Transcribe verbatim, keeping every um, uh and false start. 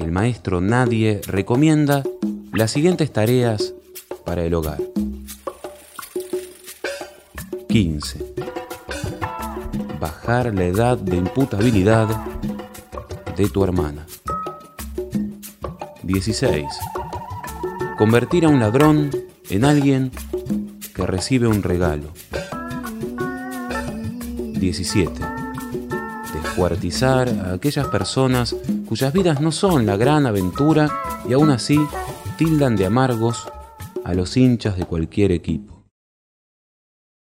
el maestro Nadie recomienda las siguientes tareas para el hogar. quince. Bajar la edad de imputabilidad de tu hermana. dieciséis. Convertir a un ladrón en alguien que recibe un regalo. diecisiete. Descuartizar a aquellas personas cuyas vidas no son la gran aventura y aún así tildan de amargos a los hinchas de cualquier equipo.